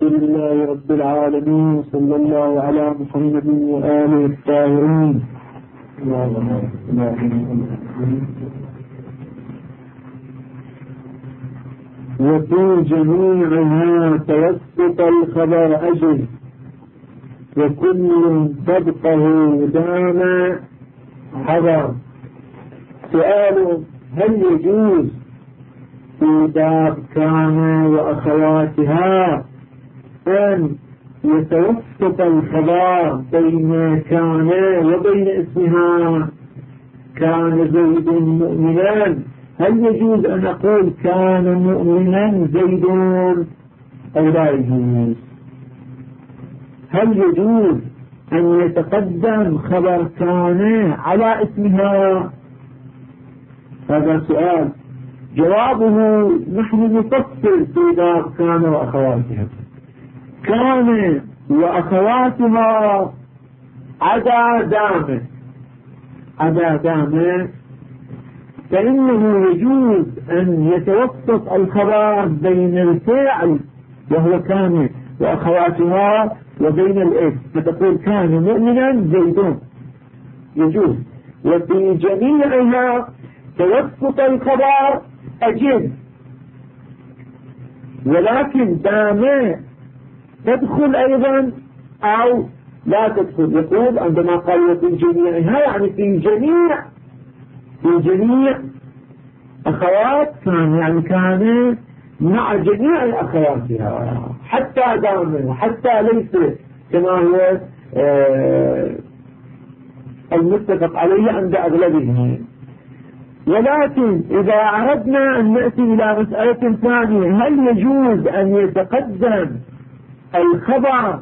لله رب العالمين، صلى الله على محمد وآله الطاهرين. وفي جميعها توسط الخبر أجل، وكل صدقه دام حضر. سؤال: هل يجوز في باب كان وأخواتها أن يتوسط الخبر بين كان وبين اسمها؟ كان زيد مؤمنا، هل يجوز أن أقول كان مؤمنا زيد أو لا يجوز؟ هل يجوز أن يتقدم خبر كان على اسمها؟ هذا سؤال. جوابه: نحن نفصل في باب كان وأخواتها. كان وأخواتها عدا دامه فإنه يجوز أن يتوسط الخبر بين الفعل وهو كان وأخواتها وبين الاسم، فتقول كان مؤمنا زيد، يجوز. وفي جميعها توسط الخبر أجل، ولكن دام تدخل أيضا أو لا تدخل. يقول عندما قال وفي جميعها يعني في جميع أخوات كان، يعني كان مع جميع أخواتها حتى دام وحتى ليس كما هو المتفق عليه عند أغلبهم. ولكن إذا أردنا أن نأتي إلى مسألة ثانية: هل يجوز أن يتقدم الخبر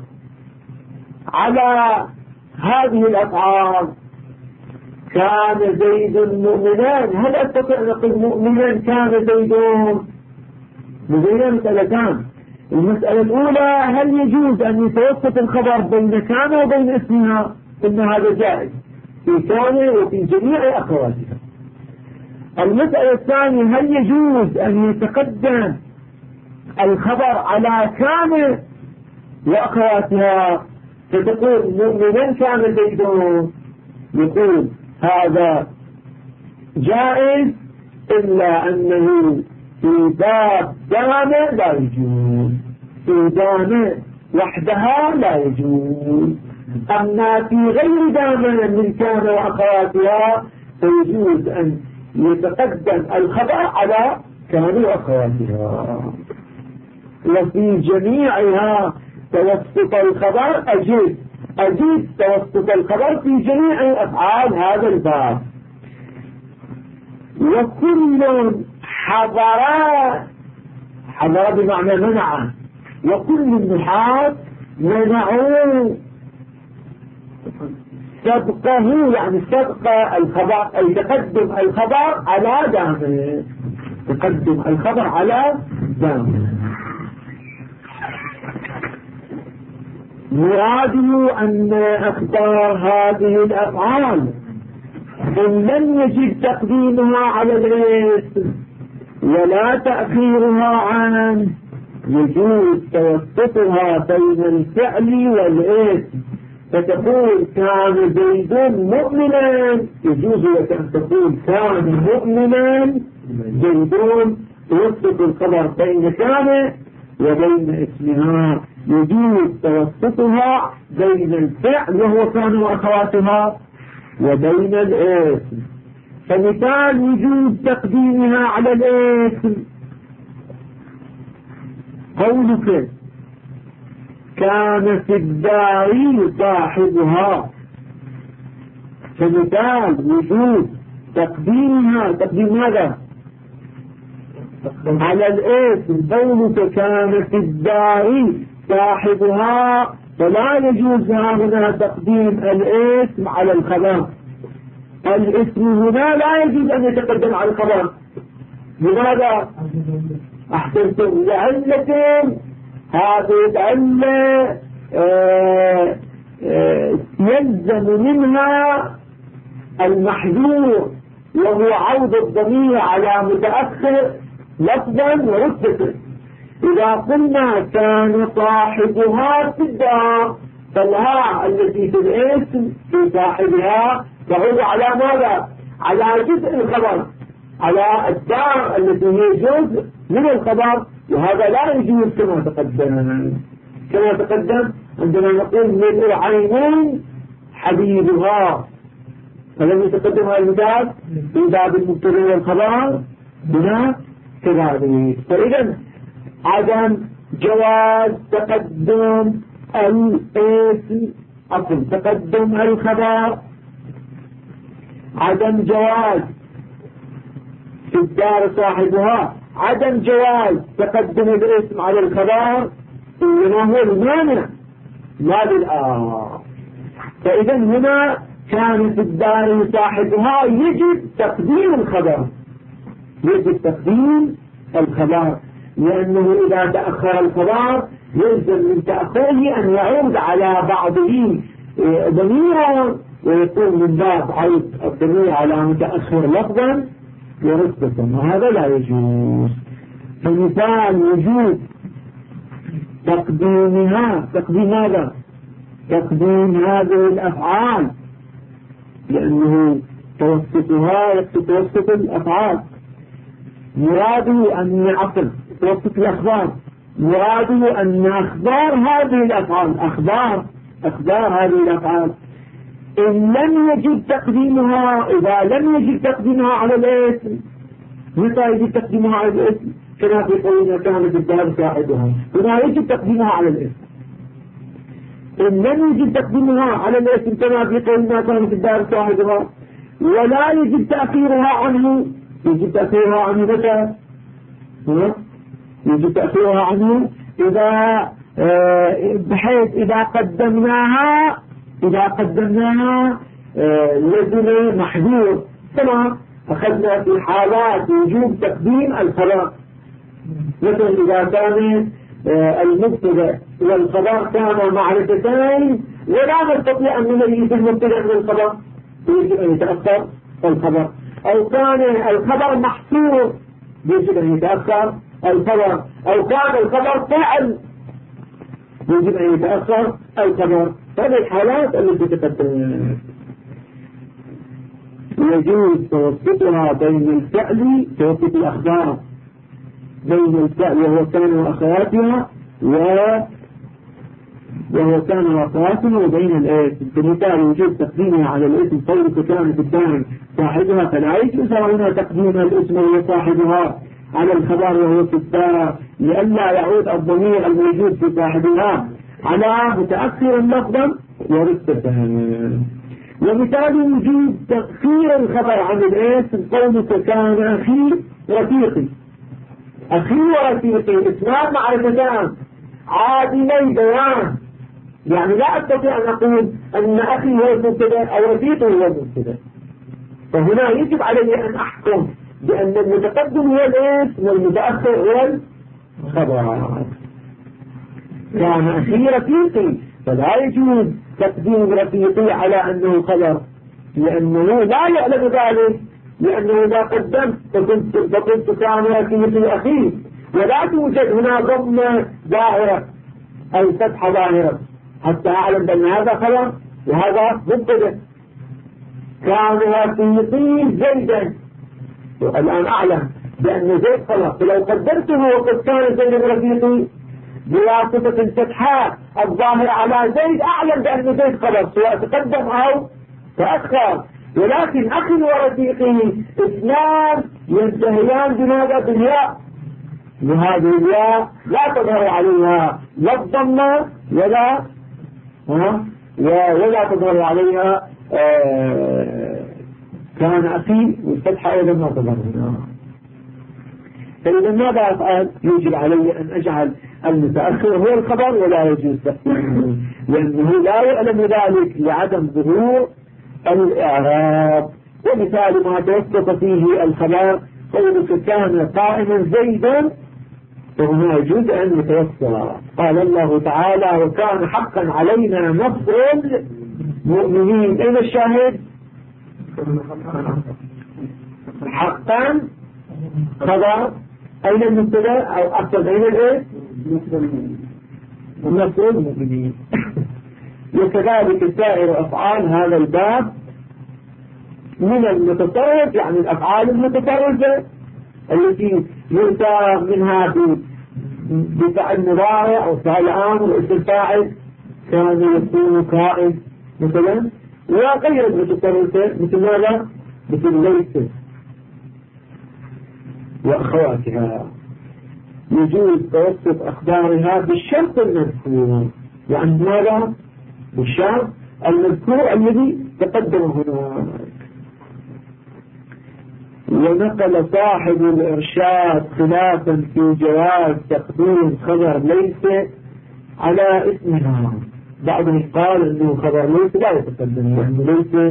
على هذه الأفعال؟ كان زيد مؤمنا، هل أستطيع أن أقول مؤمنا كان زيد؟ لدينا مسألتان. المسألة الأولى: هل يجوز أن يتوسط الخبر بين كان وبين اسمها؟ إن هذا جائز في كان وفي جميع أخواتها. المسألة الثانية: هل يجوز أن يتقدم الخبر على كان وأخواتها فتقول مؤمنا كان زيد؟ يقول هذا جائز، إلا أنه في باب دام لا يجوز، في دام وحدها لا يجوز. أما في غير دام من كان وأخواتها فيجوز أن يتقدم الخبر على كان وأخواتها. وفي جميعها توسط الخبر أجيب توسط الخبر في جميع أفعال هذا الباب. وكل حضر بمعنى منع، وكل النحاة منعوا سبقه، يعني سبق الخبر أي تقدم الخبر على دامه، تقدم الخبر على دامه. مراده أن أخبار هذه الأفعال إن لم يجب تقديمها على الاسم ولا تأخيرها عنه يجوز توسطها بين الفعل والاسم، فتقول كان زيد مؤمنا، يجوز لك أن تقول كان مؤمنا زيد، توسط الخبر بين كان وبين اسمها. يجوز توسطها بين الفعل وهو كان وأخواتها وبين الاسم. فمثال وجود تقديمها على الاسم: قولك كان في الدار صاحبها، فمثال وجود تقديمها، تقديم ماذا؟ على الاسم. قولك كان في الدار صاحبها، فلا يجوز هنا تقديم الاسم على الخبر. الاسم هنا لا يجوز أن يتقدم على الخبر. لماذا؟ أحسنتم، لعلة هذه العلة يلزم منها المحذور، وهو عود الضمير على متأخر لفظا ورتبة. إذا قلنا كان صاحبها في الدار، فالها التي في الاسم في صاحبها تعود على ماذا؟ على جزء الخبر، على الدار التي هي جزء من الخبر، وهذا لا يجوز كما تقدم عندما نقول ملء عينين حبيبها، فلم يتقدم هذا المثال في باب المبتدأ والخبر هنا كذلك. فإذا عدم جواز تقدم الاسم تقدم الخبر، عدم جواز في الدار صاحبها، عدم جواز تقدم الاسم على الخبر، إنما هو المانع لا بالآخر. فإذا هنا كان في الدار صاحبها يجب تقديم الخبر، يجب تقديم الخبر، لأنه إذا تأخر الخبر يلزم من تأخره أن يعود على بعضه ضميرا، ويكون من باب عود الضمير على متأخر لفظا ورتبة، وهذا لا يجوز. فمثال وجود تقديمها، تقديم ماذا؟ تقديم هذه الأفعال، لأنه توسطها توسط الأفعال، مراده أن عقل توسط الأخبار، مراده أن أخبار هذه الأفعال، أخبار هذه الأفعال إن لم يجب تقديمها، إذا لم يجب تقديمها على الاسم، متى يجب تقديمها على الاسم؟ كما في قولنا كانت الدار صاحبها، هنا يجب تقديمها على الاسم. إن لم يجب تقديمها على الاسم كما في قولنا كانت الدار صاحبها، ولا يجب تأخيرها عنه، يجب تأخيرها عنه متى؟ يجب تأخيرها عنه إذا بحيث إذا قدمناها لزم محذور، كما أخذنا في حالات وجوب تقديم الخبر، مثل إذا كان المبتدأ والخبر كانا معرفتين ولا نستطيع أن نميز المبتدأ من الخبر، يجب أن يتأخر الخبر، أو كان الخبر محصور يجب أن يتأخر الخبر، أو كان الخبر فعل يجب أن يتأخر الخبر. هذه الحالات التي تقدم يجوز توسطها بين الفعل، توسط الأخبار بين الفعل وهو كان وأخواتها وبين الاسم. بالمثال وجود تقديمها على الاسم قولك كانت الدار صاحبها، فلا يجوز هنا تقديم الاسم وهو صاحبها على الخبر وهو في الدار، لئلا يعود الضمير الموجود في صاحبها على متأخر لفظا ورتبة. ومثال وجود تأخير الخبر عن الاسم قولك كان أخي ورفيقي اثنان معرفتان عادلي بيان، يعني لا أستطيع أن أقول أن أخي هو المبتدأ أو رفيقي هو المبتدأ، فهنا يجب علي أن أحكم بأن المتقدم هو الاسم والمتأخر هو الخبر. كان أخي رفيقي، فلا يجوز تقديم رفيقي على أنه خبر، لأنه لا يعلم ذلك، لأنه إذا قدمت فقلت كان رفيقي أخي، ولا توجد هنا ضمة ظاهرة أو فتحة ظاهرة حتى أعلم بأن هذا خبر وهذا مبتدأ. كان رفيقي زيدا، الآن أعلم بأن زيد خبر، فلو قدرته وقد كان زيد رفيقي بواسطة الفتحة الظاهرة على زيد أعلم بأن زيد خبر سواء تقدم أو تأخر. ولكن أخي ورفيقي اثنان ينتهيان بماذا؟ بالياء، وهذه الياء لا تظهر عليها لا الضمة ولا تظهر عليها كان أخي، والفتحة أيضا ما تظهر هنا. فإذا ماذا أفعل؟ يجب علي أن أجعل المتأخر هو الخبر ولا يجوز تقديمه، لأنه لا يعلم ذلك لعدم ظهور الإعراب. ومثال ما توسط فيه الخبر قولك كان قائما زيدا، فهنا يجوز أن يتوسط. قال الله تعالى وكان حقا علينا نصر المؤمنين. أين الشاهد؟ حقا خبر أين المبتدا أو أقصد أين الإيه؟ نصر المؤمنين. وكذلك سائر أفعال هذا الباب من المتصرف، يعني الأفعال المتصرفة التي يؤتى منها بفعل مضارع أو فعل آمر واسم فاعل كان يكون قائد مثلا، وغير المتصرفة مثل ماذا؟ مثل ليس وأخواتها. يجوز توسط أخبارها بالشرط المذكور، يعني ماذا؟ بالشرط المذكور الذي تقدم هناك. ونقل صاحب الإرشاد خلافا في جواز تقديم خبر ليس على اسمها. بعضهم قال انه خبر ليس لا يتقدم، يعني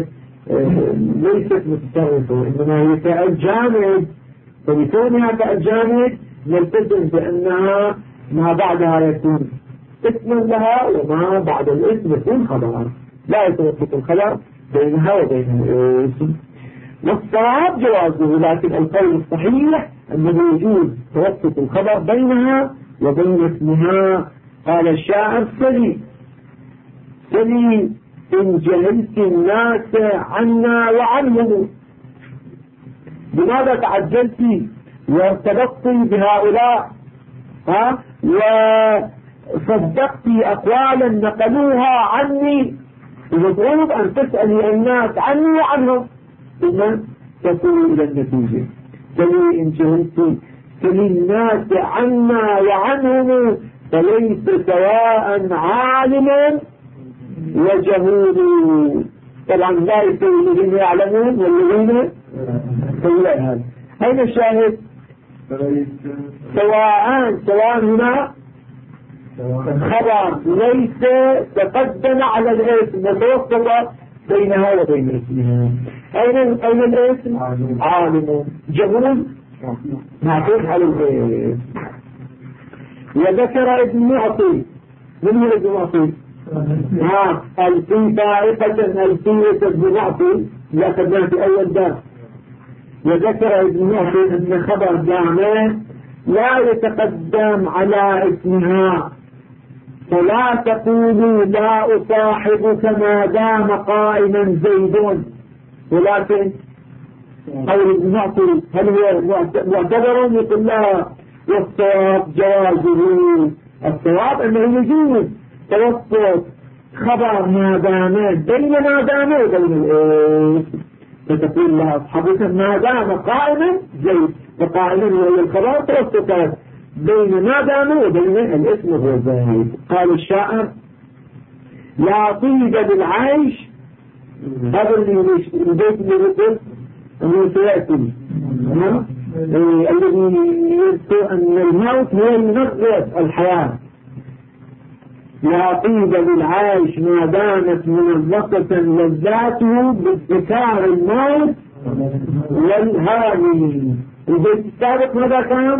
ليست متصرفة، انما هي فعل جامد، فبكونها فعل جامد نلتزم بانها ما بعدها يكون اسم لها وما بعد الاسم يكون خبر، لا يتوسط الخبر بينها وبين الاسم. والصواب جوازه، لكن القول الصحيح أنه يجوز توسط الخبر بينها وبين اسمها. قال الشاعر: سلي إن جهلت الناس عنا وعنهم. لماذا تعجلت وارتبطت بهؤلاء وصدقت أقوالا نقلوها عني، المفروض أن تسألي الناس عني وعنهم ثم تصل إلى النتيجة. سلي إن جهلت سلي الناس عنا وعنهم، فليس سواء عالم وجهول. طبعا لا يستوي الذين يعلمون والذين سواء. هذا أين الشاهد؟ سواء هنا خبر ليس تقدم على الاسم وتوسط بينها وبين اسمها. أين الاسم؟ عالم. جهول معطوف على الاسم. وذكر ابن معطي. من هو ابن معطي؟ ألفي فائقة ألفية ابن معطي لا خدنا في أول باب. وذكر ابن معطي أن خبر جامع لا يتقدم على اسمها، فلا تقولوا لا أصاحبك ما دام قائما زيد. ولكن قول ابن معطي هل هو معتبر؟ يقول لا، والصواب جوازه. الصواب أنه يجوز توسط خبر ما دام بين ما دام وبين الاسم، فتقول لا أصحابك ما دام قائما زيد، فقائما وهي الخبر توسطت بين ما دام وبين الاسم هو زيد. قال الشاعر: لا طيب للعيش. هذا البيت اللي يقول أنه سيأتي الذي يذكر أن الموت هو المنغص الحياة. لا طيب للعيش ما دامت منغصة لذاته بابتكار الموت والهاني. البيت السابق ماذا كان؟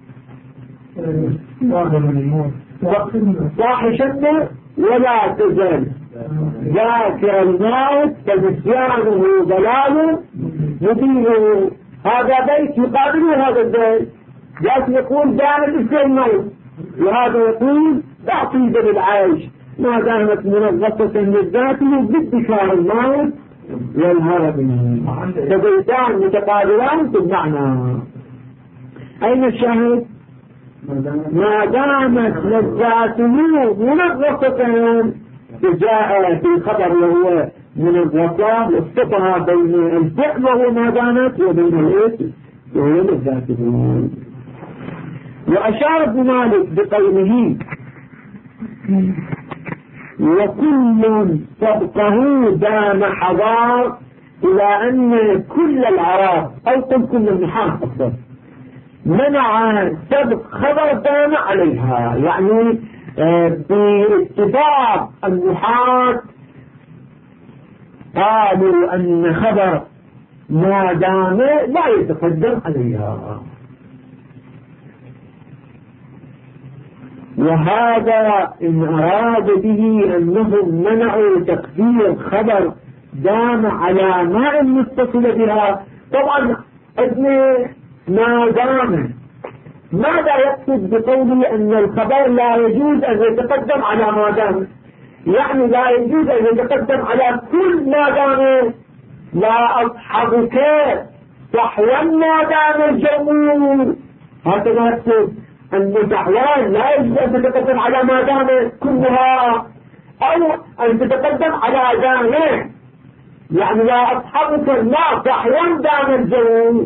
صاحشتنا ولا تزال ذاكر الموت فنسيانه ضلاله يدينه. هذا بيت يقابل هذا البيت، جاءت يقول دامت في الموت، وهذا يقول لا طيب للعيش ما دامت منغصة لذاته بابتكار الموت والهرب. فبيتان متقابلان في المعنى. أين الشاهد؟ ما دامت لذاته منغصة، جاء في خبر وهو منغصة وصفها بين الفعل وهو ما دامت وبين الاسم وهو لذاته. وأشار ابن مالك بقوله: وكل سبقه دام حضار، إلى أن كل العرب أو كل النحاة أكثر منع سبق خبر دام عليها، يعني باتفاق النحاة قالوا أن خبر ما دام لا يتقدم عليها. وهذا إن أراد به أنهم منعوا تقدير خبر دام على ما متصل بها. طبعا ابن ما دام ماذا يقصد بقوله أن الخبر لا يجوز أن يتقدم على ما دام؟ يعني لا يجوز أن يتقدم على كل ما دام. لا أصحبك صحوا ما دام الجمهور، هكذا يقصد أن صحوان لا يجوز أن تتقدم على ما دام كلها، أو أن تتقدم على دامه، يعني لا أصحبك ما صحوا دام الجمهور.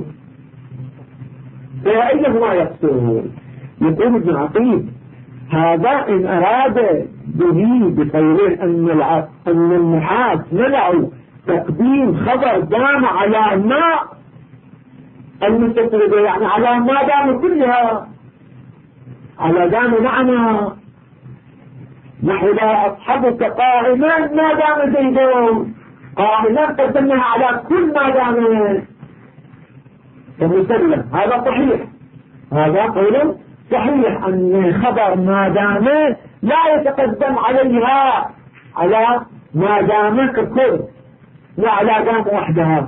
فأيهما يقصد؟ يقول ابن عقيل هذا إن أراد به بقوله أن النحاس منعوا تقديم خبر دام على ما المتصل، يعني على ما دام كلها، على دام معنى نحو لا أصحبك قائما ما دام زيدون، قائما قدمناها على كل ما دام فمسلم. هذا صحيح، هذا قول صحيح أن خبر ما دام لا يتقدم عليها على ما دام ككل، لا على دام وحدها.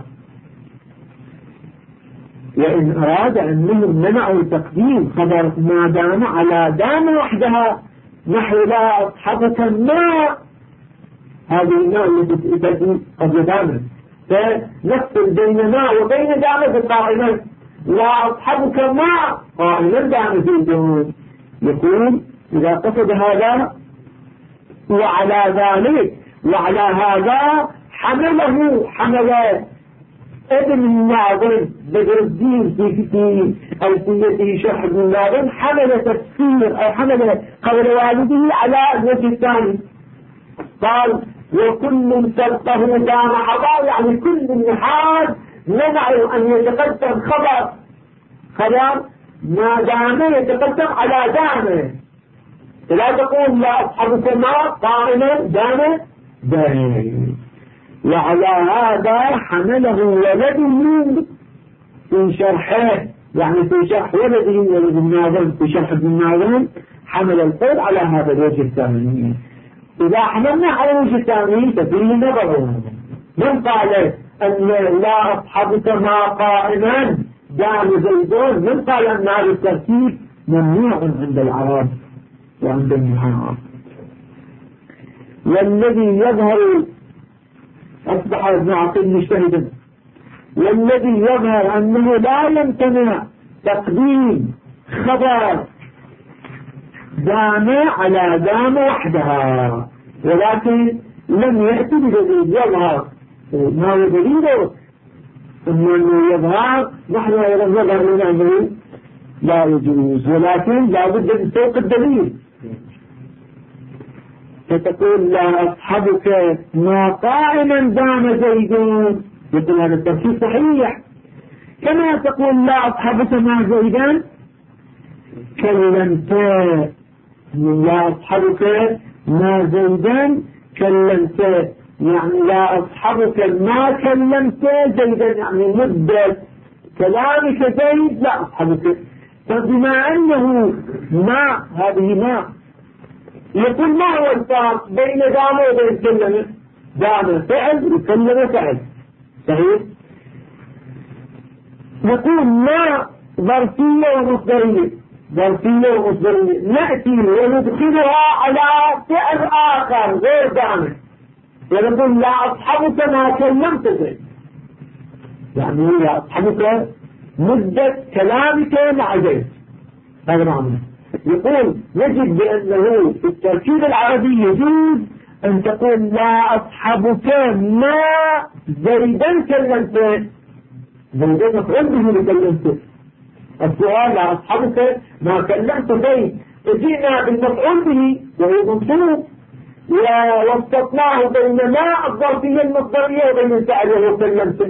وإن أراد أنهم منعوا تقديم خبر ما دام على دام وحدها نحو لا أصحبك ما، هذه الماء التي تأتي قبل دام، فنفصل بين ما وبين دام قائما. لا أصحبك ما قائما دام زيدون. يقول إذا قصد هذا وعلى ذلك وعلى هذا حمل ابن الناظم بدر الدين في ألفيته شرح ابن الناظم، حمل تفسير أو حمل قول والده على الوجه الثاني. قال وكل سلطه دام حضار، يعني كل النحاس منعوا أن يتقدم خبر ما دام يتقدم على دامه، لا تقول لا أصحبك ما قائما دامه دامه. وعلى هذا حمله ولده في شرحه، يعني في شرح ولده ولد الناظم في شرح ابن الناظم حمل القول على هذا الوجه الثاني. إذا حملنا على الوجه الثاني ففيه نظر. من قال أن لا أصحبك ما قائما دام زيدون؟ من قال أن هذا الترتيب ممنوع عند العرب وعند النحاة؟ والذي يظهر أصبح ابن عقيل مجتهدا، والذي يظهر أنه لا يمتنع تقديم خبر دام على دام وحدها، ولكن لم يأتي بدليل يظهر. ما هو دليله؟ أنه يظهر، نحن أيضا يظهر لنا أنه لا يجوز، ولكن لا بد من سوق الدليل. فتقول لا أصحبك ما قائما دام زيدون، يقول هذا التفسير صحيح. كما تقول لا أصحبك ما زيدا كلمت، لا أصحبك ما زيدا كلمت، يعني لا أصحبك ما كلمت زيدا، يعني مدة كلامك زيد لا أصحبك. فبما أنه ما، هذه ما، يقول ما هو الفرق بين دام وبين كلمة؟ دام فعل وكلمة فعل، صحيح؟ نقول ما ظرفية ومصدرية، ظرفية ومصدرية، نأتي وندخلها على فعل آخر غير دام، ونقول لا أصحبك ما كلمت زيد، يعني لا أصحبك مدة كلامك مع زيد، هذا معنى. يقول نجد بأنه في التركيب العربي يجوز أن تقول لا أصحبك ما زيدا كلمت، زيدا مفعول به لكلمته. السؤال لا أصحبك ما كلمت زيد، جئنا بالمفعول به وهو منصوب، ووسطناه بين ما الظرفية المصدرية وبين الفعل وهو كلمته.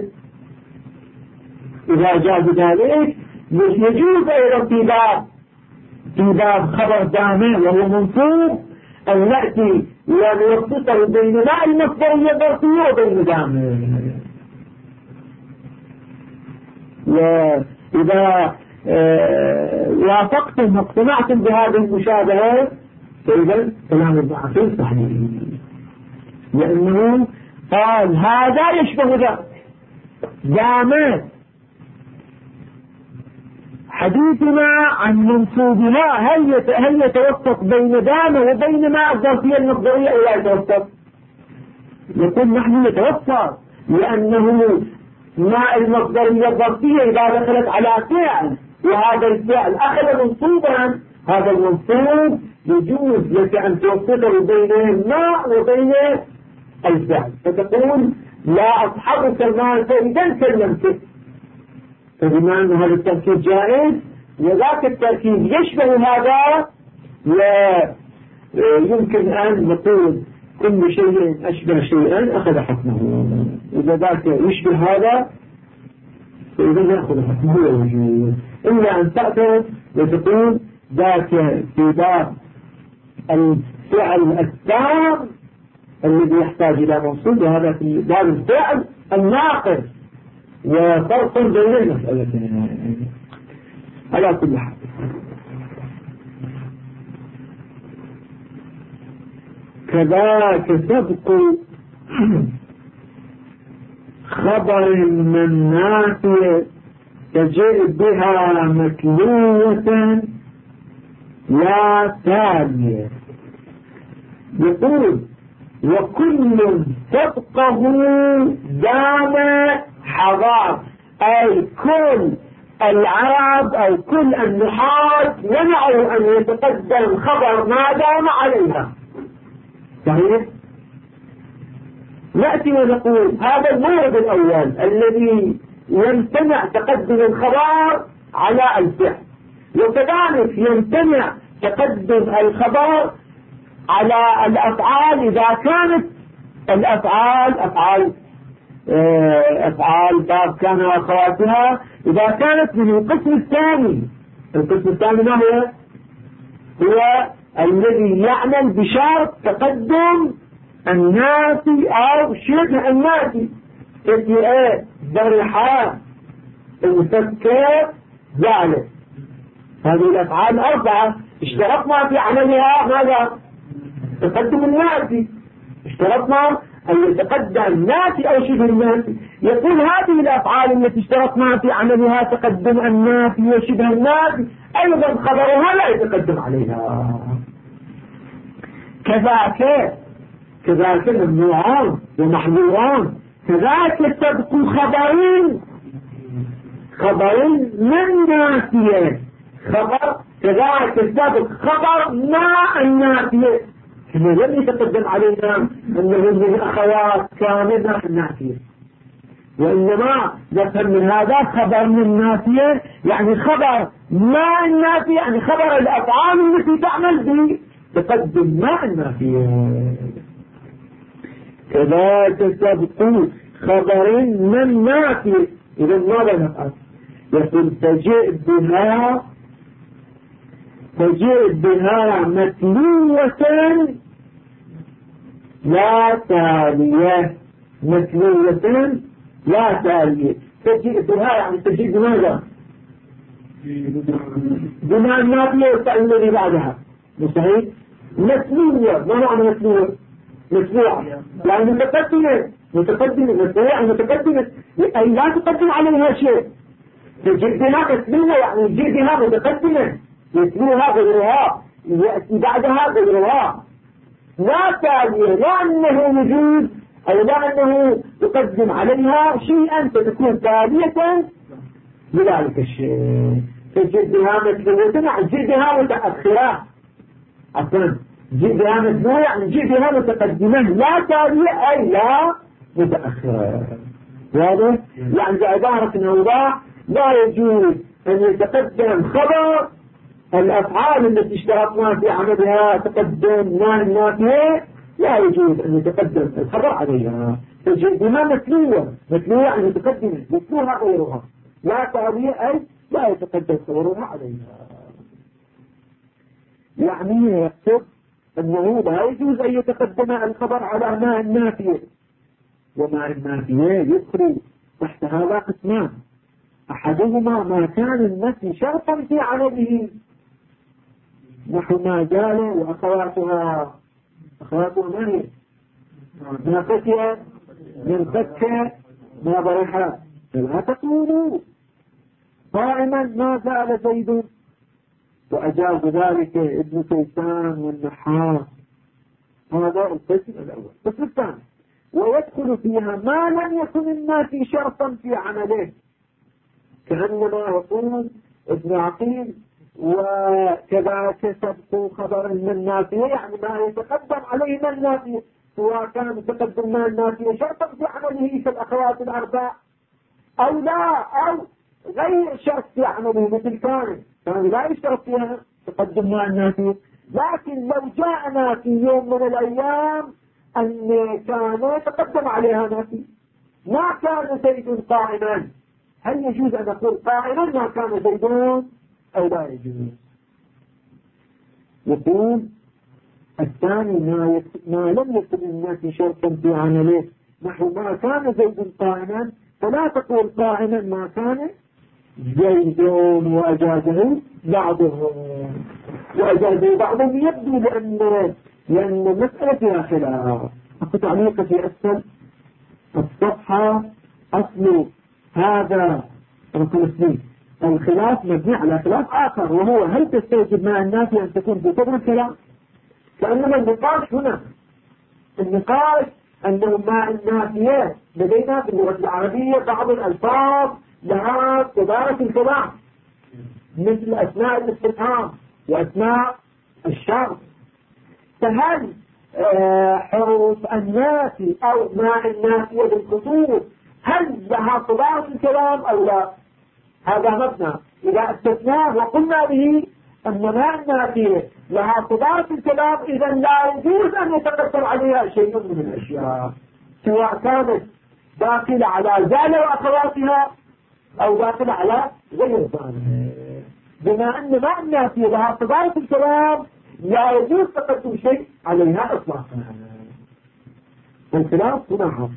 إذا جاز ذلك يجوز أيضا في باب خبر دامه وهو منصوب أن نأتي ونوسطه بين ما المصدرية الظرفية وبين دامه. وإذا وافقتم واقتنعتم بهذه المشابهة فإذا كلام ابن عقيل صحيح، لأنه قال هذا يشبه ذا دامه حديثنا عن منصوبها هل يتوسط بين دام وبين ما الظرفية المصدرية أو لا يتوسط؟ يقول نحن نتوسط، لأنه ما المصدرية الظرفية إذا دخلت على فعل وهذا الفعل أخذ منصوبا، هذا المنصوب يجوز لك أن توسطه بين الماء وبين الفعل، فتقول لا أصحبك المال فإذا سلمتك. فبما أن هذا التركيب جائز وذاك التركيب يشبه هذا، ويمكن أن نقول كل شيء أشبه شيئا أخذ حكمه. إذا ذاك يشبه هذا فإذا يأخذ حكمه ويجوز، إلا أن تأتي وتقول ذاك في باب الفعل التام الذي يحتاج إلى منصوب، وهذا في باب الفعل الناقص، وفرق بين المسألتين على كل حال. كذاك سبق خبر من نافية تجئ بها متلوة لا تالية. يقول وكل سبقه دام حضار، أي كل العرب أو كل النحاة منعوا أن يتقدم خبر ما دام عليها. صحيح؟ نأتي ونقول هذا المورد الأول الذي يمتنع تقدم الخبر على الفعل، وكذلك يمتنع تقدم الخبر على الأفعال إذا كانت الأفعال أفعال باب كان وأخواتها إذا كانت من القسم الثاني. القسم الثاني ما هو؟ هو الذي يعمل بشرط تقدم النافي أو شبه النافي، كالإيه ضريحة المسكر ذلك. هذه الأفعال الأربعة اشترطنا في عملها ماذا؟ تقدم النافي، اشترطنا أن يتقدم نافي أو شبه النافي. يقول هذه الأفعال التي اشترطنا في عملها تقدم النافي وشبه النافي أيضا خبرها لا يتقدم عليها. كذاك ممنوعان ومحظوران. كذاك سبق خبر من نافية، كذاك سبق خبر ما النافية، كما لم يتقدم علينا أنه من أخوات كاملة النافية، وإنما نفهم من هذا خبر من نافية يعني خبر ما النافية، يعني خبر الأفعال التي تعمل به تقدم ما النافية. كذلك سبق خبر من نافية. إذا ماذا نفعل؟ يقول تجئ بها متلوة لا تالية. متلوة لا تالية. تجئ بها يعني تجئ بماذا؟ بما النافية والتأويل الذي بعدها. مستحيل. متلوة ما معنى متلوة؟ متلوة يعني متقدمة. متلوة يعني متقدمة أي لا تقدم عليها شيء. تجئ بها متلوة يعني تجئ بها متقدمة، يتلوها غيرها، يأتي بعدها غيرها. لا تالية لأنه وجود أو لأنه تقدم عليها شيئا فتكون تالية بذلك الشيء. تجئ بها متلوة يعني تجئ بها متأخرة. عفوا جئ بها متلوة يعني جئ بها متقدمة. لا تالية أي لا متأخرة. واضح؟ يعني بعبارة أوضح لا يجوز أن يتقدم خبر الأفعال التي اشترطنا في عملها تقدم ما النافية، لا يجوز أن يتقدم الخبر عليها. تجد بما متلوة يعني تقدم متلوها غيرها. لا تالية أي لا يتقدم خبرها عليها. يعني يقصد أنه لا يجوز أن يتقدم الخبر على ما النافية، وما النافية يدخل تحت هذا قسمان. أحدهما ما كان النفي شرطا في عمله نحو ما جال وأخواتها ما هي؟ ما فتية من فكة ما برحة فلا تقولوا. قائما ما زال زيد. وأجاب ذلك ابن كيسان والنحاس. هذا القسم الأول. القسم الثاني ويدخل فيها ما لم يكن النافي شرطا في عمله، كأنما يقول ابن عقيل وكذاك سبق خبر من النافية، يعني ما يتقدم عليه من النافية، سواء كان يتقدم من النافية شرطا في عمله كالأخوات الأربع أو لا، أو غير شرط في عمله مثل كان لا يشترط فيها تقدم مع النافية. لكن لو جاء نافي يوم من الأيام أن كان يتقدم عليها نافي، ما كان زيد قائما، هل يجوز أن نقول قائما ما كان زيدون أو لا يجوز؟ يقول الثاني ما لم يكن الناس شرطا في عمله، نحو ما كان زيد قائما فلا تقول قائما ما كان زيدون وأجازه بعضهم، وأجازه بعضهم يبدو لأن المسألة فيها خلاف. أخذ تعليق في أسفل الصفحة أصل هذا رقم 2. الخلاف مبني على خلاف آخر، وهو هل تستوجب مع الناس أن تكون في صدر الكلام؟ كأنما النقاش هنا النقاش أنه مع النافية لدينا في اللغة العربية بعض الألفاظ لها تبارك الكلام، مثل أسماء الاستفهام وأسماء الشرط. فهل حروف النافي أو مع النافية بالخصوص هل لها تبارك الكلام أو لا؟ هذا مبنى إذا استثناه وقلنا به أن مع النافية لها تبارك الكلام، إذا لا يجوز أن يتقدم عليها شيء من الأشياء، سواء كانت داخلة على زالة وأخواتها أو داخلة على غير زالة. بما أن مع النافية لها تبارك الكلام لا يجوز تقدم شيء عليها إطلاقا. الخلاف هنا حاصل.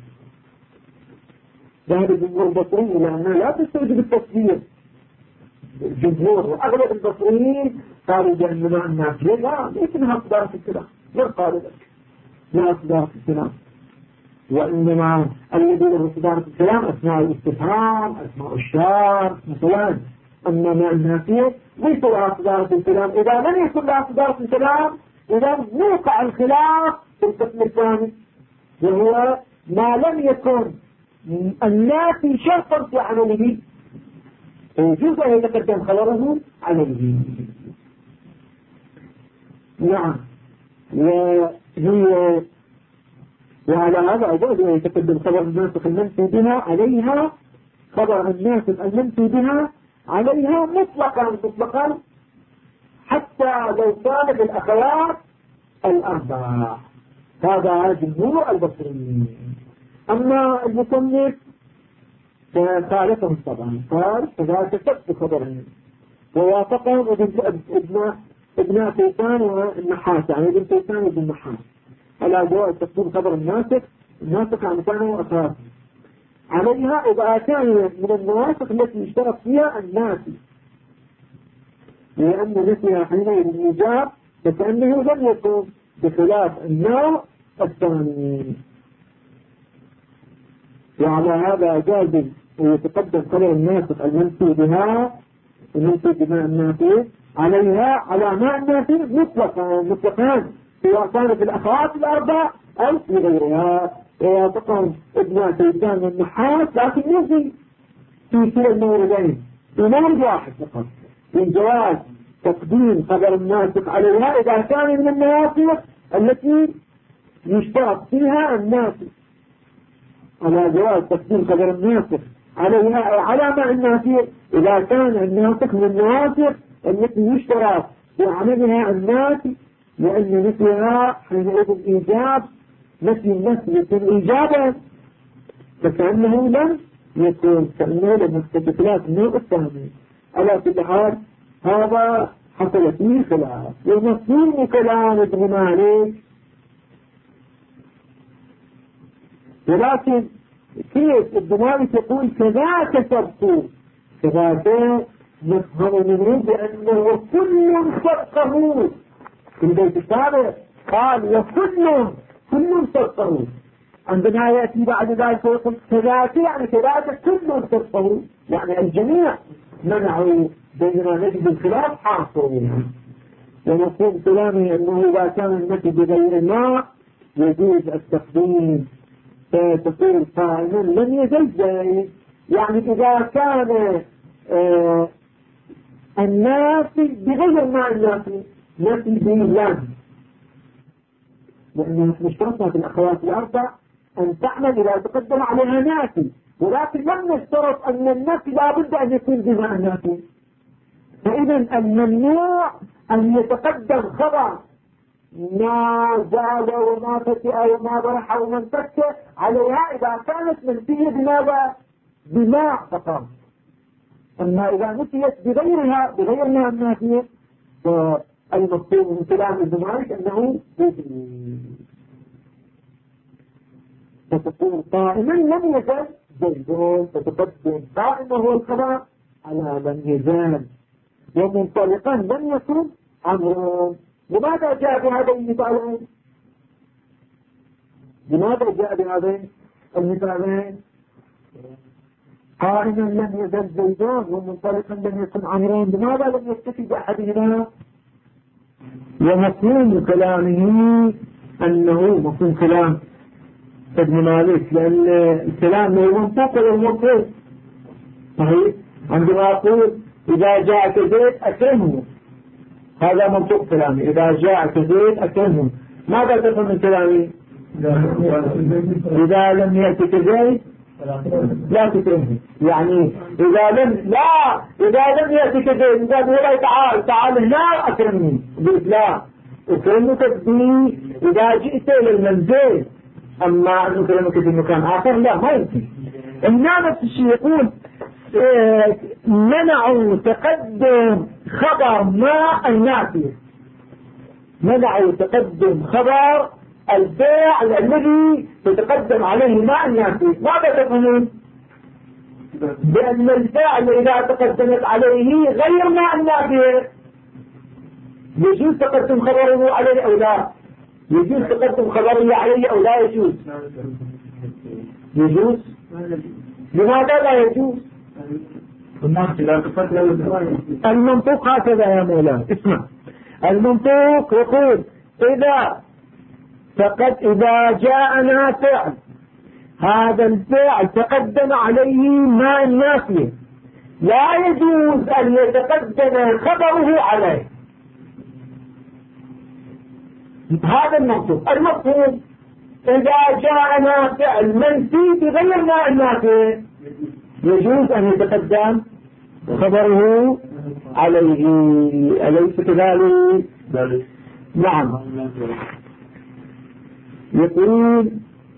ذهب الجمهور البصري إلى أنها لا تستوجب التصدير. الجمهور وأغلب البصريين قالوا بأن مع النافية لا ليس تبارك الكلام، من قال لك لا تبارك الكلام، وإنما الذي له تبارك الكلام أسماء الاستفهام أسماء الشرط مثلا. أما مع النافية ليس لها تبارك الكلام. إذا لم يكن لها تبارك الكلام إذا موقع الخلاف في القسم الثاني، وهو ما لم يكن النافي شرطا في عمله يجوز أن يتقدم خبره عليه. نعم. وعلى هذا أجاز أن يتقدم خبر الناسخ المنفي بها عليها، خبر الناسخ المنفي بها عليها مطلقا حتى لو كان بالأخوات الأربع. هذا جمهور البصريين. أما المصنف فخالفهم طبعا، قال فذلك سبت خبرهم، ووافقهم ابن كيسان والنحاس، يعني ابن كيسان وابن النحاس على جواز تقديم خبر الناسخ عن كانوا أخوات عليها إذا كان من النواسخ التي اشترك فيها الناسي، لأن نسيها حينئذ الإيجاب فكأنه لم يكن، بخلاف النوع الثاني. وعلى هذا جاز أن يتقدم خبر الناسخ المنفي بها النافي عليها على ما النافي مطلقان، سواء كانت في الأخوات الأربع أو في غيرها. ويعتقد ابن كيسان والنحاس لكن يجي في كلا الموردين في مورد واحد فقط، من جواز تقديم خبر الناسخ عليها إذا كان من النواسخ التي يشترط فيها الناسخ، على جواز تقديم خبر الناسخ عليها أو على مع الناسخ إذا كان الناسخ من النواسخ التي يشترط في عملها الناسخ، لأن مثلها حينئذ الإيجاب نفي النفي يكون إيجابا، فكأنه لم يكون، كأنه لم يكون بخلاف النوع الثاني. على كل حال هذا حصل فيه خلاف. ومفهوم كلام ابن مالك، ولكن كيف ابن مالك يقول كذاك سبقوا، كذاك نفهم منه بأنه كل سبقه في البيت السابق قال وكل سبقه. عندما يأتي بعد ذلك ويقول كذاك يعني كذاك كل سبقه، يعني الجميع منعوا، بينما نجد الخلاف حاصل. ومفهوم كلامي أنه إذا كان النفي بغير ما يجوز التقديم، فتقول قائما لم يزل زائد. يعني إذا كان النافي بغير ما النافي نفي بلام، لأنه اشترطنا في الأخوات الأربع أن تعمل إذا تقدم عليها نافي، ولكن لم نشترط أن النفي لا بد أن يكون بما النافي. فإذا الممنوع أن يتقدم خبر ما زال وما فتئ وما برح وما انفك عليها إذا كانت منفية بماذا؟ بما فقط. أما إذا نفيت بغيرها بغير ما النافية فالمفهوم من كلام ابن مالك أنه فتكون قائما لم يزل زيد، فتقدم قائما هو الخبر على لم يزال، ومنطلقا لم يكن عمرو. لماذا جاء بهذين المثالين؟ لماذا جاء بهذين المثالين؟ قائما لم يزل زيدان ومنطلقا لم يكن عمرو، لماذا لم يكتفي بأحدهما؟ ومفهوم كلامه أنه مفهوم كلام ابن مالك، لأن الكلام له منطق وله منطق صحيح. عندما أقول إذا جاءك زيد أكرمه، هذا منطق كلامي. إذا جاءك زيد أكرمه، ماذا تفهم من كلامي؟ إذا لم يأتك زيد لا تكرمه. يعني إذا لم يأتك زيد، إذا بيقول تعال هنا أكرمني، قلت لا أكرمك بي إذا جئت إلى المنزل، أما أن أكرمك في مكان آخر لا، ما يمكن. إنما نفس الشيء يقول منعوا تقدم خبر ما النافية، منعوا تقدم خبر الفعل الذي تتقدم عليه ما النافية. ماذا تفهمون؟ بأن الفعل إذا تقدمت عليه غير ما النافية يجوز تقدم خبره عليه أو لا؟ يجوز تقدم خبره عليه أو لا يجوز؟ يجوز. لماذا لا يجوز؟ المنطق هكذا يا مولانا، اسمع. المنطق يقول إذا جاءنا فعل، هذا الفعل تقدم عليه ما النافية، لا يجوز أن يتقدم خبره عليه. هذا المنطق. المفهوم إذا جاءنا فعل منفي بغير ما النافية يجوز أن يتقدم خبره عليه، أليس كذلك؟ نعم. يقول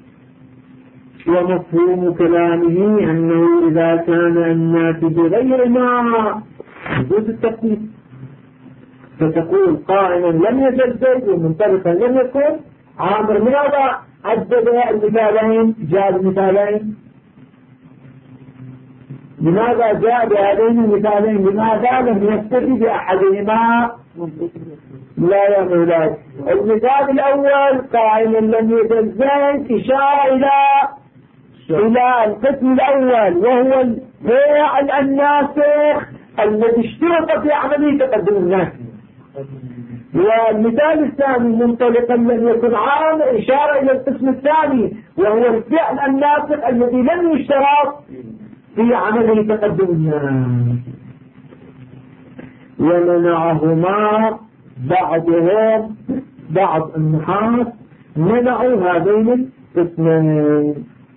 ومفهوم كلامه أنه إذا كان النافي بغير ما يجوز التقديم، فتقول قائما لم يزل زيد ومنطلقا لم يكن عامر. من هذا عدد المثالين، جاء المثالين. لماذا جاء بهذين المثالين؟ لماذا لم يكتفي بأحدهما؟ لا يا مولاي، المثال الأول قائما لم يزل زيد إشارة إلى القسم الأول، وهو الفعل الناسخ الذي اشترط في عملية تقدم الناسخ. والمثال الثاني منطلقا لم يكن عام إشارة إلى القسم الثاني، وهو الفعل الناسخ الذي لم يشترط في عمله تقدم الناس. ومنعهما بعض النحاة منعوا هذين القسمين،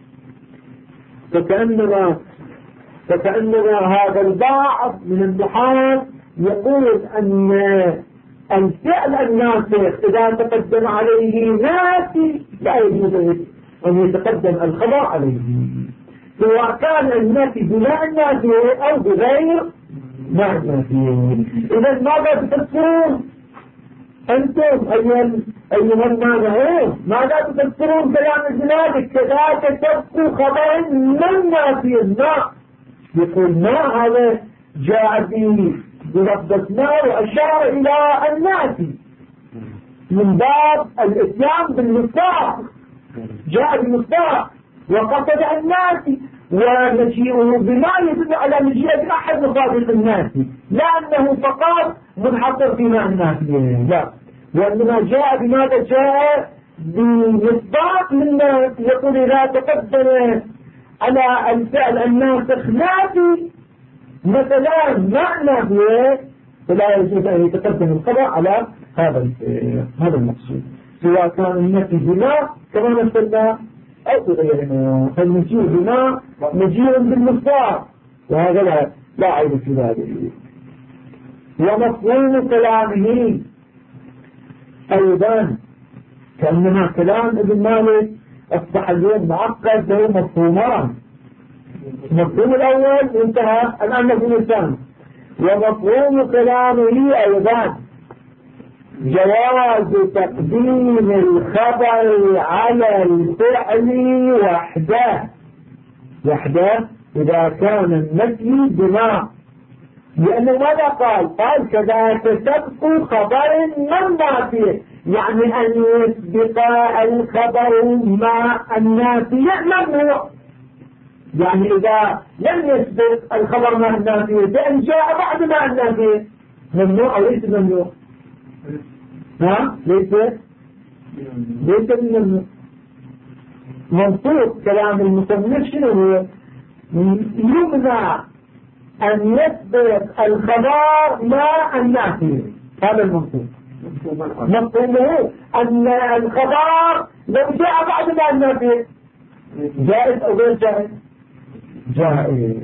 فكأنما هذا البعض من النحاة يقول أن الفعل الناسخ إذا تقدم عليه ناسي لا يجوز أن يتقدم الخبر عليه، سواء كان النافي بلا النافية أو بغير ما النافية. إذا ماذا تفسرون أنتم أيها المانعون؟ ماذا تفسرون كلام ذلك؟ كذلك تبقوا خبر من نافية ما. يقول ما هذا جاء بلفظة ما وأشار إلى النافي من باب الإتيان بالمصداق، جاء بالمصداق وقصد النافي، ومجيئه بما يدل على مجيئة أحد مصادر الناس، لا أنه فقط منحصر فيما النافية، لا، وإنما جاء بماذا؟ جاء بمصداق للناس، يقول إذا تقدم على الفعل الناسخ نافي مثلا ما نافية فلا يجوز أن يتقدم الخبر على هذا المقصود، سواء كان النفي بما كما مثلنا أو بغيرنا، فالمجيء بما مجيء بالمصداق، وهذا لا عيب في ذلك. ومفهوم كلامه أيضا كأنما كلام ابن مالك أصبح اليوم معقد له مفهومان، المفهوم الأول انتهى، الآن نفهم الثاني. ومفهوم كلامه أيضا جواز تقديم الخبر على الفعل وحده إذا كان النفي بما، لأنه ماذا قال كذاك سبق خبر من نافيه، يعني أن يسبق الخبر مع النافية ممنوع، يعني إذا لم يسبق الخبر مع النافية بأن جاء بعد مع النافية ممنوع أو ليس ممنوع؟ ليس ممنوع. منطوق كلام المصنف شنو هو؟ يمنع أن يسبق الخبر مع النافية، هذا المنطوق. مفهومه أن الخبر لو جاء بعد ما النافية جائز أو غير جائز؟ جائز.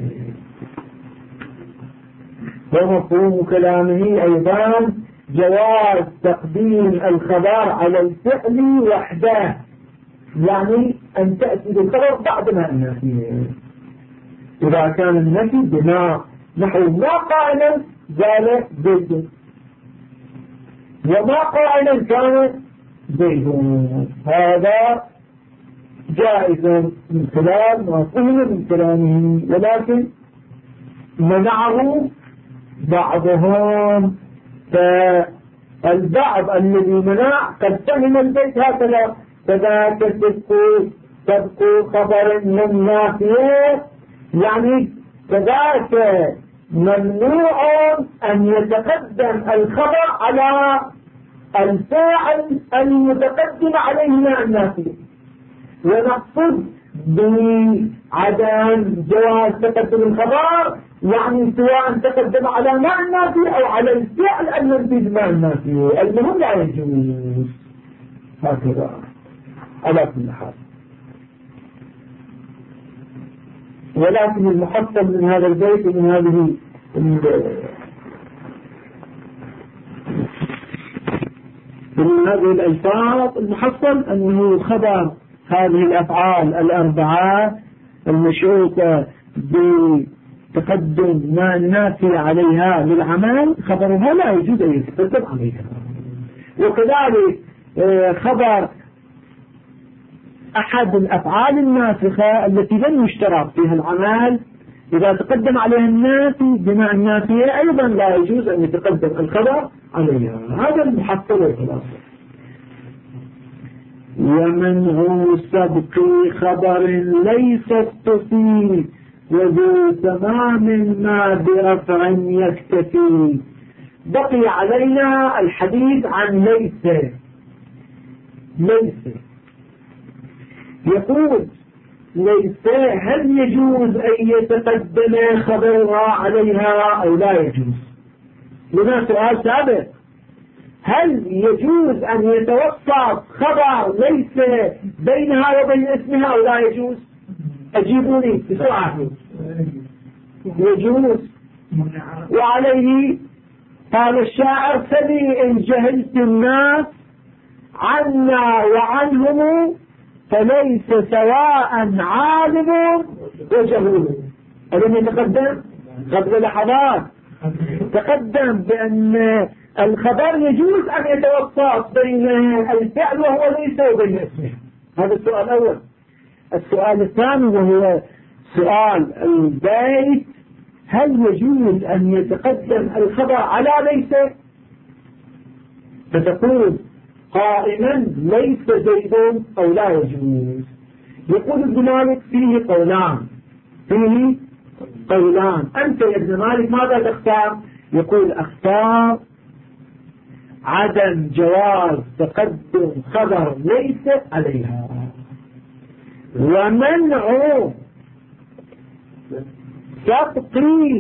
ومفهوم كلامه أيضا جواز تقديم الخبر على الفعل وحده، يعني أن تأتي بالخبر بعد ما النافية، إذا كان النفي بما نحو ما قائلا زال زيد، وما قائلا كان زيد، هذا جائز من خلال ما فهم من كلامه، ولكن منعه بعضهم، فالبعض الذي منع قد فهم البيت هكذا، كذاك تبقوا خبر من نافية، يعني كذاك ممنوع أن يتقدم الخبر على الفاعل المتقدم عليه مع النافية، ونقصد بعدم جواز تقدم الخبر يعني سواء تقدم على مع النافية أو على الفعل المنفذ مع النافية، المهم لا يجوز هكذا على كل حال. ولكن المحصل من هذا البيت ومن هذه الألفاظ المحصل أنه خبر هذه الأفعال الأربعة المشروطة بتقدم ما النافي عليها للعمل، خبرها لا يجوز أن يتقدم عليها. وكذلك خبر أحد الأفعال الناسخة التي لم يشترط فيها العمل إذا تقدم عليها النافي بما النافية أيضا لا يجوز أن يتقدم الخبر عليها. هذا المحصل والخلاصة. ومنع سبق خبر ليس التصيل وذو تمام ما برفع يكتفي. بقي علينا الحديث عن ليس. يقول ليس هل يجوز أن يتقدم خبرها عليها أو لا يجوز؟ لنا سؤال سابق، هل يجوز أن يتوسط خبر ليس بينها وبين اسمها أو لا يجوز؟ أجيبوني بسرعة. يجوز. وعليه قال الشاعر فلي إن جهلت الناس عنا وعنهم فليس سواء عالم وجهول. ألم يتقدم قبل لحظات تقدم بأن الخبر يجوز أن يتوسط بين الفعل وهو ليس وبين اسمه. هذا السؤال الأول. السؤال الثاني وهو سؤال البيت، هل يجوز أن يتقدم الخبر على ليس؟ فتقول قائما ليس زيد أو لا يجوز. يقول ابن مالك فيه قولان، فيه قولان. أنت يا ابن مالك ماذا تختار؟ يقول اختار عدم جواز تقدم خبر ليس عليها، ومنع سبق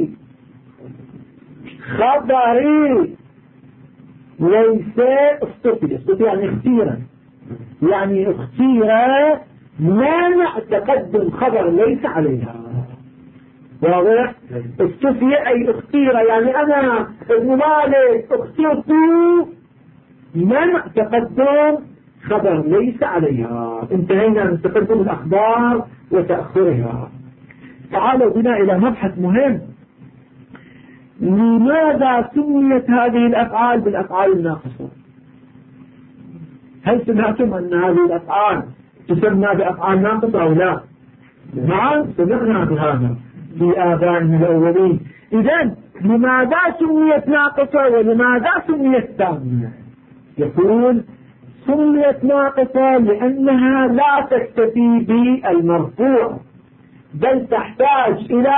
خبري ليس استطيع يعني اختيرا، يعني اختيرا مانع تقدم خبر ليس عليها. واضح؟ استطيع أي اختيرا يعني أنا ابن مالك اخترت منع تقدم خبر ليس عليها. انتهينا من تقدم الأخبار وتأخرها. تعالوا بنا إلى مبحث مهم. لماذا سميت هذه الأفعال بالأفعال الناقصة؟ هل سمعتم أن هذه الأفعال تسمى بأفعال ناقصة أو لا؟ نعم سمعنا بهذا في آبائنا الأولين. إذن لماذا سميت ناقصة ولماذا سميت تامة؟ يقول سميت ناقصة لأنها لا تكتفي بالمرفوع، بل تحتاج إلى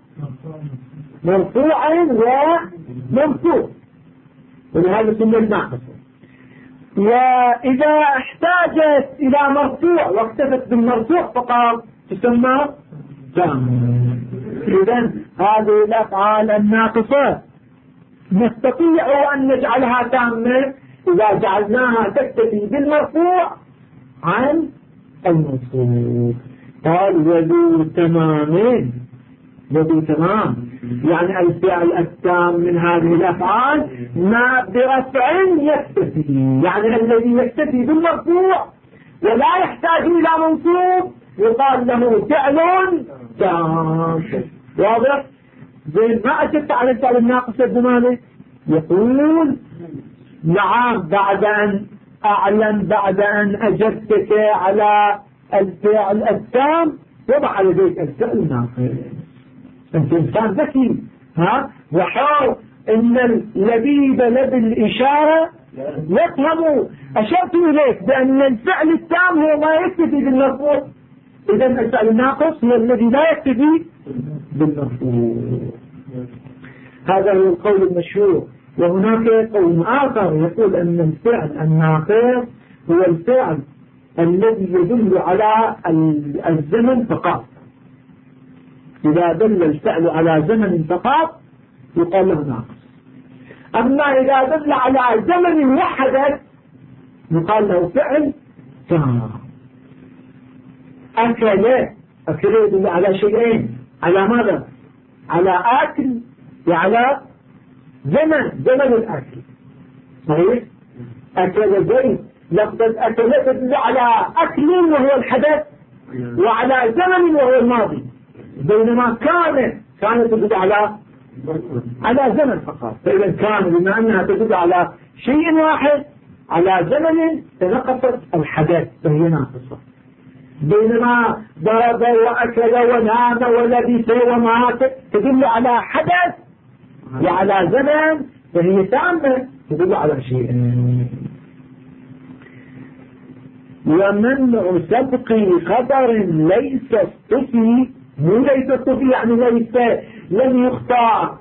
مرفوع ومنصوب، ولهذا سميت ناقصة. وإذا احتاجت إلى مرفوع واكتفت بالمرفوع فقط تسمى تامة. إذن هذه الأفعال الناقصة نستطيع أن نجعلها تامة إذا جعلناها تكتفي بالمرفوع عن المنصوب. قال وذو تمام، وذو تمام يعني الفعل التام من هذه الأفعال ما برفع يكتفي، يعني الذي يكتفي بالمرفوع ولا يحتاج إلى منصوب يقال له فعل تام. واضح؟ زين ما أجبت على الفعل الناقص بماذا؟ يقول نعم بعد أن أعلم، بعد أن أجبتك على الفعل التام وضع لديك الفعل الناقص. أنت إنسان ذكي وحاول إن اللبيب لدى الإشارة يفهم. أشرت إليك بأن الفعل التام هو ما يكتفي بالمرفوع، إذن الفعل الناقص هو الذي لا يكتفي بالمرفوع. هذا هو القول المشهور. وهناك قول آخر يقول أن الفعل الناقص هو الفعل الذي يدل على الزمن فقط. إذا دل الفعل على زمن فقط يقال له ناقص. أما إذا دل على زمن وحدث يقال له فعل تام. أكل يدل على شيئين، على ماذا؟ على أكل وعلى زمن الأكل. صحيح؟ أكل زيد، لفظة أكل تدل على أكل وهو الحدث وعلى زمن وهو الماضي، بينما كانت تدل على زمن فقط. فإذا كان بما أنها تدل على شيء واحد على زمن تنقصت الحدث فهي ناقصة. بينما ضرب وأكل ونام ولبس ومات تدل على حدث وعلى زمن فهي تامة تدل على شيء. ومنع سبق خبر ليس استفي، مو ليس استفي يعني لم يختار،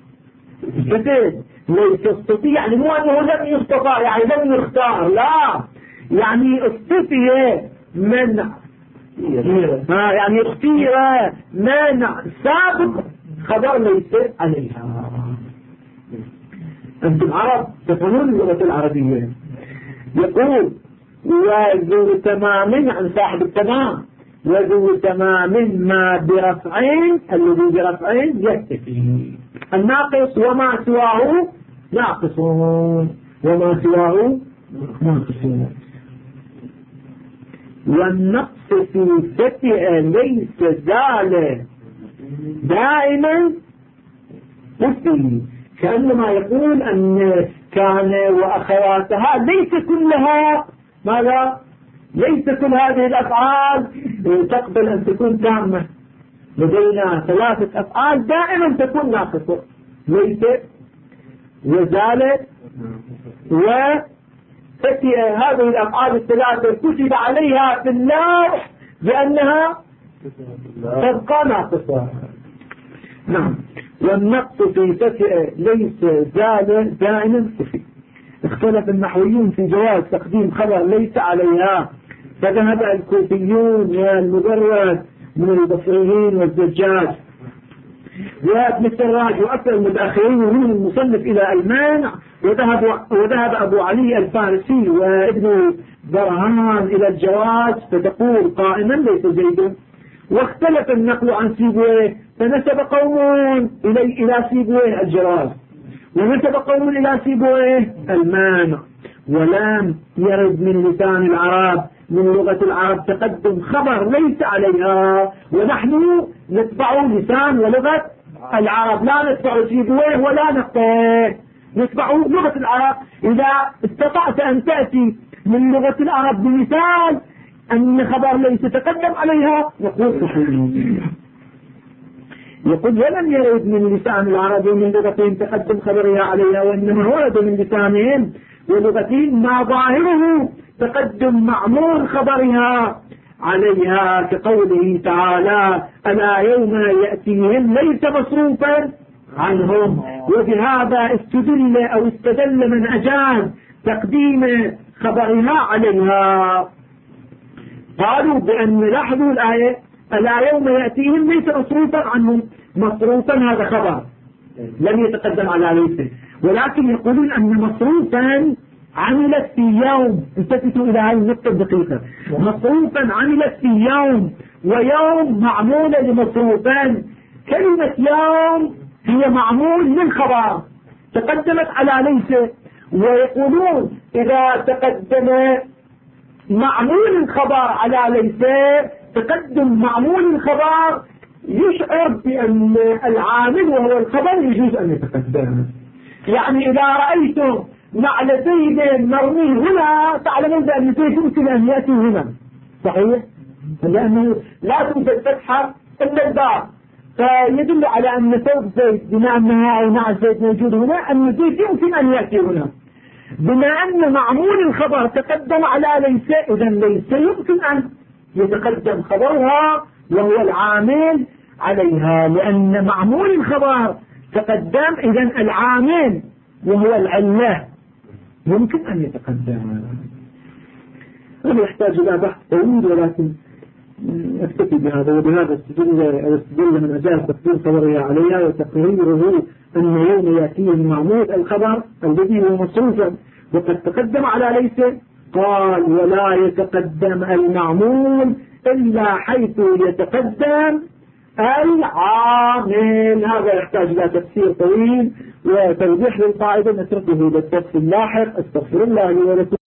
ليس استفي يعني مو أنه لم يستطاع يعني لم يختار، لا يعني استفي منع يعني اختير منع سابق خبر ليس عليها. أنتم عرب تفهمون اللغة العربية. يقول وذو تمام عن صاحب التمام، وذو تمام ما برفعين، الذي برفعين يكتفي. الناقص وما سواه ناقصون، وما سواه ناقصون. والنقص في فتئة ليس زال دائما مستوي، كأنما يقول أن كان وأخواتها ليس كلها ماذا؟ ليس كل هذه الأفعال تقبل أن تكون تامة. لدينا 3 أفعال دائما تكون ناقصة، ليس وزالت وفتئة. هذه الأفعال 3 كتب عليها في اللوح بأنها تبقى ناقصة. نعم. والنقص في فتئة ليس دائما خفي. اختلف النحويون في جواز تقديم خبر ليس عليها، فذهب الكوفيون والمجرد من البصريين والزجاج وابن السراج وأكثر المتأخرين ومن المصنف إلى المانع، وذهب أبو علي الفارسي وابن برهان إلى الجواز، فتقول قائما ليس زيد. واختلف النقل عن سيبويه، فنسب قوم إلى سيبويه الجواز، ونسب قوم إلى سيبويه المانع، ولم يرد من لسان العرب من لغة العرب تقدم خبر ليس عليها، ونحن نتبع لسان ولغة العرب، لا نتبع سيبويه ولا نقطه، نتبع لغة العرب. إذا استطعت أن تأتي من لغة العرب بمثال أن خبر ليس تقدم عليها نقول صحيح. يقول ولم يرد من لسان العرب ومن لغتهم تقدم خبرها عليها، وإنما ورد من لسانهم ولغتهم ما ظاهره تقدم معمول خبرها عليها، كقوله تعالى ألا يوم يأتيهم ليس مصروفا عنهم. وبهذا استدل من أجاز تقديم خبرها عليها. قالوا بأن لاحظوا الآية ألا يوم يأتيهم ليس مصروفا عنهم، مصروفا هذا خبر لم يتقدم على ليس، ولكن يقولون أن مصروفا عملت في يوم، التفتوا إلى هذه النقطة الدقيقة، مصروفا عملت في يوم، ويوم معمولة لمصروفا. كلمة يوم هي معمول من خبر تقدمت على ليس، ويقولون إذا تقدم معمول الخبر على ليس تقدم معمول الخبر يشعر بأن العامل وهو الخبر يجوز أن يتقدم. يعني إذا رأيتم نعل زيد مرمي هنا تعلمون بأن زيد يمكن أن يأتي هنا، صحيح؟ لأنه لا توجد فتحة إلا الباب، فيدل على أن ثوب زيد بما أنها أو نعل زيد موجود هنا أن زيد يمكن أن يأتي هنا. بما أن معمول الخبر تقدم على ليس، إذا ليس يمكن أن يتقدم خبرها وهو العامل عليها، لأن معمول الخبر تقدم، إذا العامل وهو العلة يمكن أن يتقدم. هذا يحتاج إلى بحث طويل، ولكن أكتفي بهذا. وبهذا استدل من أجل تقديم خبرها عليها وتقريره أن يوم يأتيه معمول الخبر الذي هو مصروفا وقد تقدم على ليس. قال ولا يتقدم المعمول إلا حيث يتقدم العامل. هذا يحتاج إلى تفسير طويل وتوضيح للقاعدة، نتركه للدرس اللاحق. استغفر الله لي ولكم.